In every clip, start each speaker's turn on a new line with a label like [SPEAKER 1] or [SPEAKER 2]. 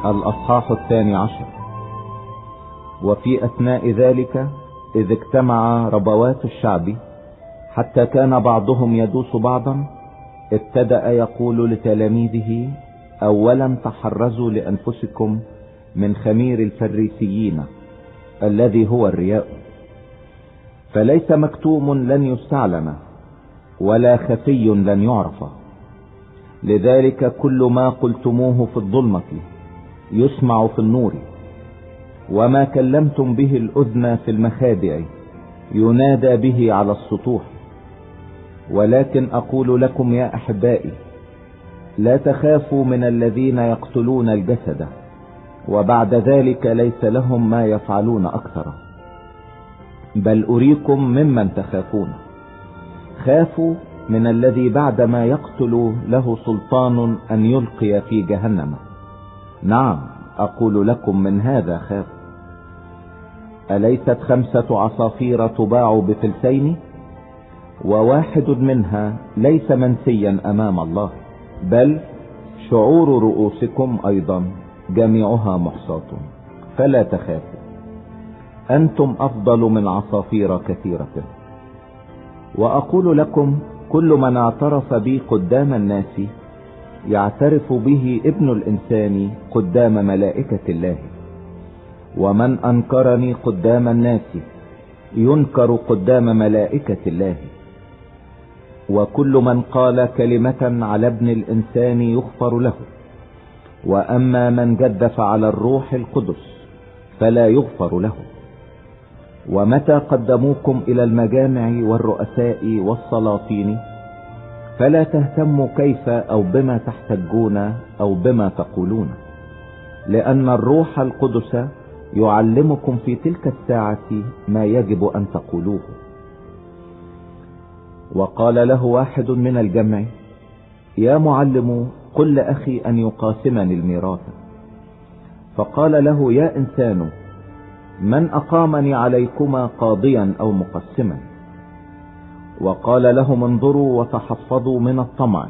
[SPEAKER 1] الأصحاح 12. وفي أثناء ذلك إذ اجتمع ربوات الشعب حتى كان بعضهم يدوس بعضا، ابتدأ يقول لتلاميذه: أولا تحرزوا لأنفسكم من خمير الفريسيين الذي هو الرياء، فليس مكتوم لن يستعلن ولا خفي لن يعرف. لذلك كل ما قلتموه في الظلمة يسمع في النور، وما كلمتم به الأذن في المخادع ينادى به على السطوح. ولكن أقول لكم يا أحبائي، لا تخافوا من الذين يقتلون الجسد، وبعد ذلك ليس لهم ما يفعلون أكثر، بل أريكم ممن تخافون. خافوا من الذي بعدما يقتل له سلطان أن يلقي في جهنم. نعم أقول لكم من هذا خافوا. أليست 5 عصافير تباع بفلسين، وواحد منها ليس منسيا أمام الله؟ بل شعور رؤوسكم أيضا جميعها محصاة. فلا تخافوا، أنتم أفضل من عصافير كثيرة. وأقول لكم كل من اعترف بي قدام الناس يعترف به ابن الإنسان قدام ملائكة الله، ومن أنكرني قدام الناس ينكر قدام ملائكة الله. وكل من قال كلمة على ابن الإنسان يغفر له، وأما من جدف على الروح القدس فلا يغفر له. ومتى قدموكم إلى المجامع والرؤساء والسلاطين فلا تهتموا كيف أو بما تحتجون أو بما تقولون، لأن الروح القدس يعلمكم في تلك الساعة ما يجب أن تقولوه. وقال له واحد من الجمع: يا معلم، قل لأخي أن يقاسمني الميراث. فقال له: يا إنسان، من أقامني عليكما قاضيا أو مقسما؟ وقال لهم: انظروا وتحفظوا من الطمع،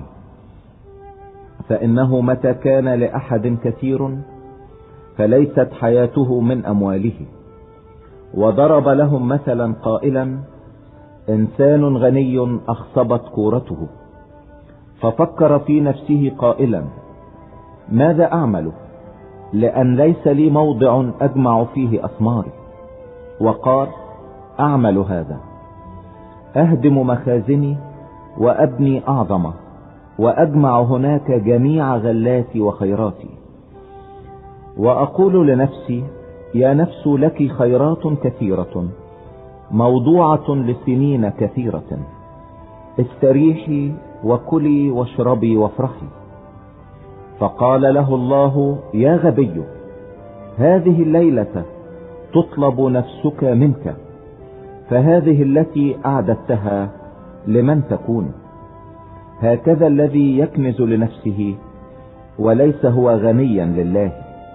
[SPEAKER 1] فإنه متى كان لأحد كثير فليست حياته من أمواله. وضرب لهم مثلا قائلا: إنسان غني أخصبت كورته، ففكر في نفسه قائلا: ماذا أعمل لأن ليس لي موضع أجمع فيه أثماري؟ وقال: أعمل هذا، أهدم مخازني وأبني أعظم، وأجمع هناك جميع غلاتي وخيراتي. وأقول لنفسي: يا نفس، لك خيرات كثيرة موضوعة لسنين كثيرة، استريحي وكلي واشربي وافرحي. فقال له الله: يا غبي، هذه الليلة تطلب نفسك منك، فهذه التي أعددتها لمن تكون؟ هكذا الذي يكنز لنفسه وليس هو غنيا لله.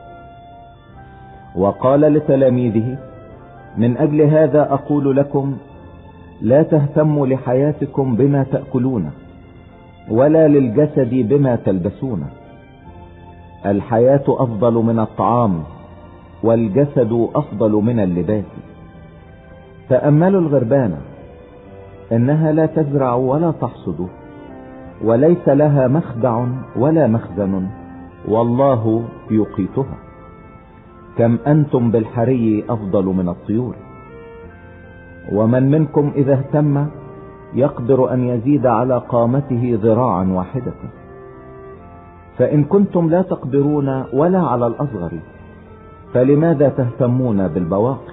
[SPEAKER 1] وقال لتلاميذه: من أجل هذا أقول لكم، لا تهتموا لحياتكم بما تأكلون، ولا للجسد بما تلبسون. الحياة أفضل من الطعام، والجسد أفضل من اللباس. تأملوا الغربان، إنها لا تزرع ولا تحصد، وليس لها مخدع ولا مخزن، والله يقيتها. كم أنتم بالحري أفضل من الطيور. ومن منكم إذا اهتم يقدر أن يزيد على قامته ذراعا واحدة. فإن كنتم لا تقدرون ولا على الأصغر، فلماذا تهتمون بالبواقي؟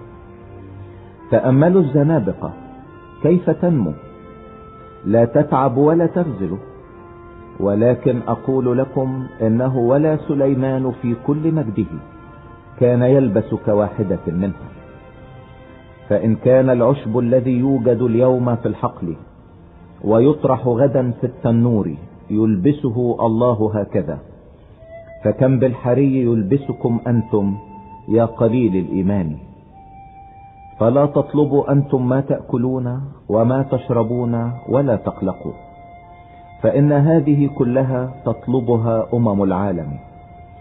[SPEAKER 1] تأملوا الزنابقة كيف تنمو، لا تتعب ولا تغزل. ولكن أقول لكم إنه ولا سليمان في كل مجده كان يلبس كواحدة منها. فإن كان العشب الذي يوجد اليوم في الحقل ويطرح غدا في التنور يلبسه الله هكذا، فكم بالحري يلبسكم أنتم يا قليل الإيمان. فلا تطلبوا أنتم ما تأكلون وما تشربون، ولا تقلقوا، فإن هذه كلها تطلبها أمم العالم.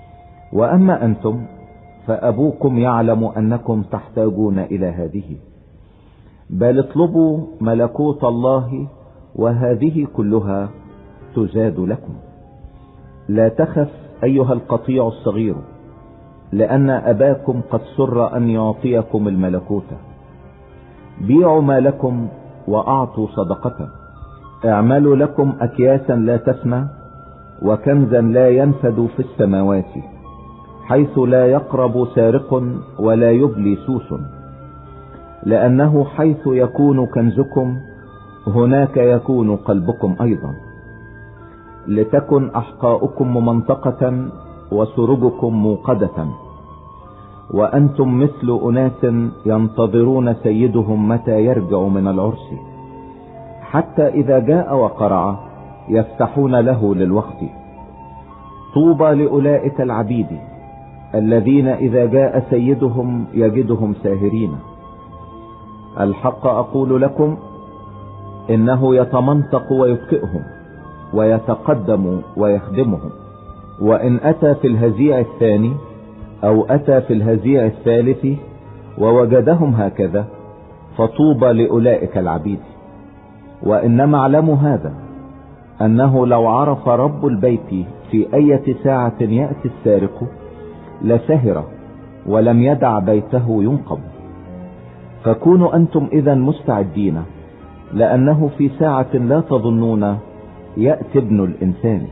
[SPEAKER 1] وأما أنتم فأبوكم يعلم أنكم تحتاجون إلى هذه، بل اطلبوا ملكوت الله وهذه كلها تزاد لكم. لا تخف أيها القطيع الصغير، لأن أباكم قد سر أن يعطيكم الملكوت. بيعوا ما لكم وأعطوا صدقة، اعملوا لكم أكياسا لا تفنى وكنزا لا ينفد في السماوات، حيث لا يقرب سارق ولا يبلي سوس، لأنه حيث يكون كنزكم هناك يكون قلبكم أيضا. لتكن أحقاؤكم ممنطقة وسرجكم موقدة، وأنتم مثل أناس ينتظرون سيدهم متى يرجع من العرس، حتى إذا جاء وقرع يفتحون له للوقت. طوبى لأولئك العبيد الذين إذا جاء سيدهم يجدهم ساهرين. الحق أقول لكم إنه يتمنطق ويبكئهم ويتقدم ويخدمهم. وإن أتى في الهزيع الثاني أو أتى في الهزيع الثالث ووجدهم هكذا فطوبى لأولئك العبيد. وإنما اعلموا هذا، أنه لو عرف رب البيت في أي ساعة يأتي السارق لسهر ولم يدع بيته ينقب. فكونوا أنتم إذا مستعدين، لأنه في ساعة لا تظنون يأتي ابن الإنسان.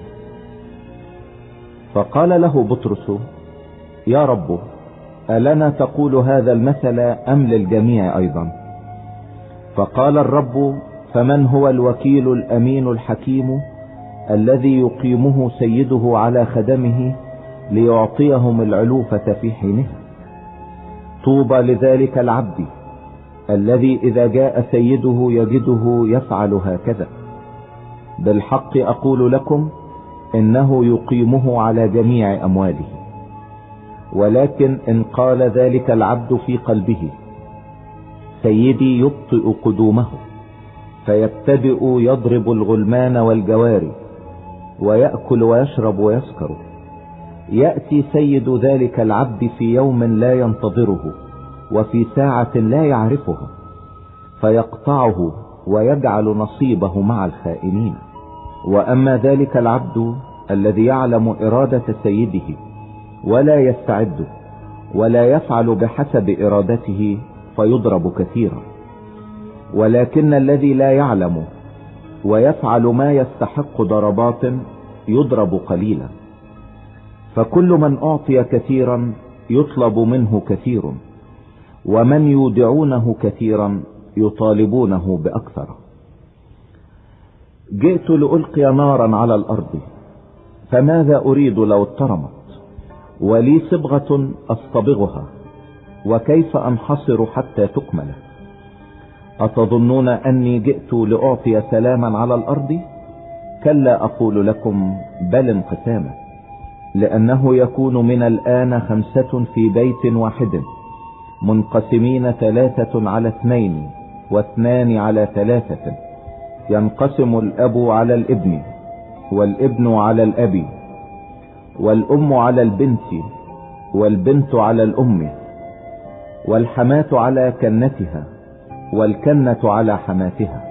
[SPEAKER 1] فقال له بطرس: يا رب، ألنا تقول هذا المثل أم للجميع أيضا؟ فقال الرب: فمن هو الوكيل الأمين الحكيم الذي يقيمه سيده على خدمه ليعطيهم العلوفة في حينها؟ طوبى لذلك العبد الذي إذا جاء سيده يجده يفعل هكذا. بالحق أقول لكم إنه يقيمه على جميع أمواله. ولكن إن قال ذلك العبد في قلبه: سيدي يبطئ قدومه، فيبتدئ يضرب الغلمان والجواري ويأكل ويشرب ويسكر، يأتي سيد ذلك العبد في يوم لا ينتظره وفي ساعة لا يعرفها، فيقطعه ويجعل نصيبه مع الخائنين. وأما ذلك العبد الذي يعلم إرادة سيده ولا يستعد ولا يفعل بحسب إرادته فيضرب كثيرا. ولكن الذي لا يعلم ويفعل ما يستحق ضربات يضرب قليلا. فكل من أعطي كثيرا يطلب منه كثير، ومن يودعونه كثيرا يطالبونه بأكثر. جئت لألقي نارا على الأرض، فماذا أريد لو اضطرمت؟ ولي صبغة أصطبغها، وكيف أنحصر حتى تكمل؟ أتظنون أني جئت لأعطي سلاما على الأرض؟ كلا أقول لكم، بل انقساما. لأنه يكون من الآن 5 في بيت واحد منقسمين 3 على 2 و2 على 3، ينقسم الأب على الابن والابن على الأب والأم على البنت والبنت على الأم والحماة على كنتها والكنة على حماتها.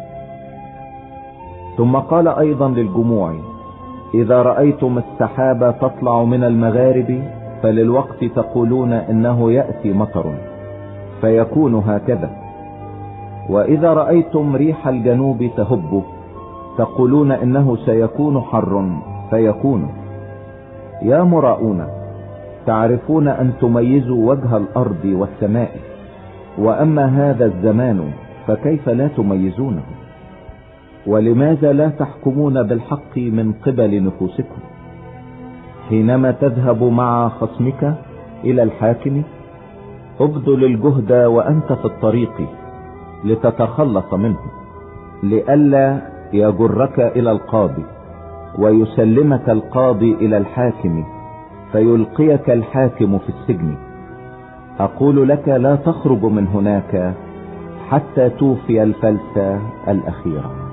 [SPEAKER 1] ثم قال أيضا للجموع: إذا رأيتم السحابة تطلع من المغارب فللوقت تقولون إنه يأتي مطر، فيكون هكذا. وإذا رأيتم ريح الجنوب تهب تقولون إنه سيكون حر، فيكون. يا مراؤون، تعرفون أن تميزوا وجه الأرض والسماء، وأما هذا الزمان فكيف لا تميزونه؟ ولماذا لا تحكمون بالحق من قبل نفوسكم؟ حينما تذهب مع خصمك إلى الحاكم ابذل الجهد وأنت في الطريق لتتخلص منه، لئلا يجرك إلى القاضي ويسلمك القاضي إلى الحاكم فيلقيك الحاكم في السجن. أقول لك: لا تخرج من هناك حتى توفي الفلس الأخيرة.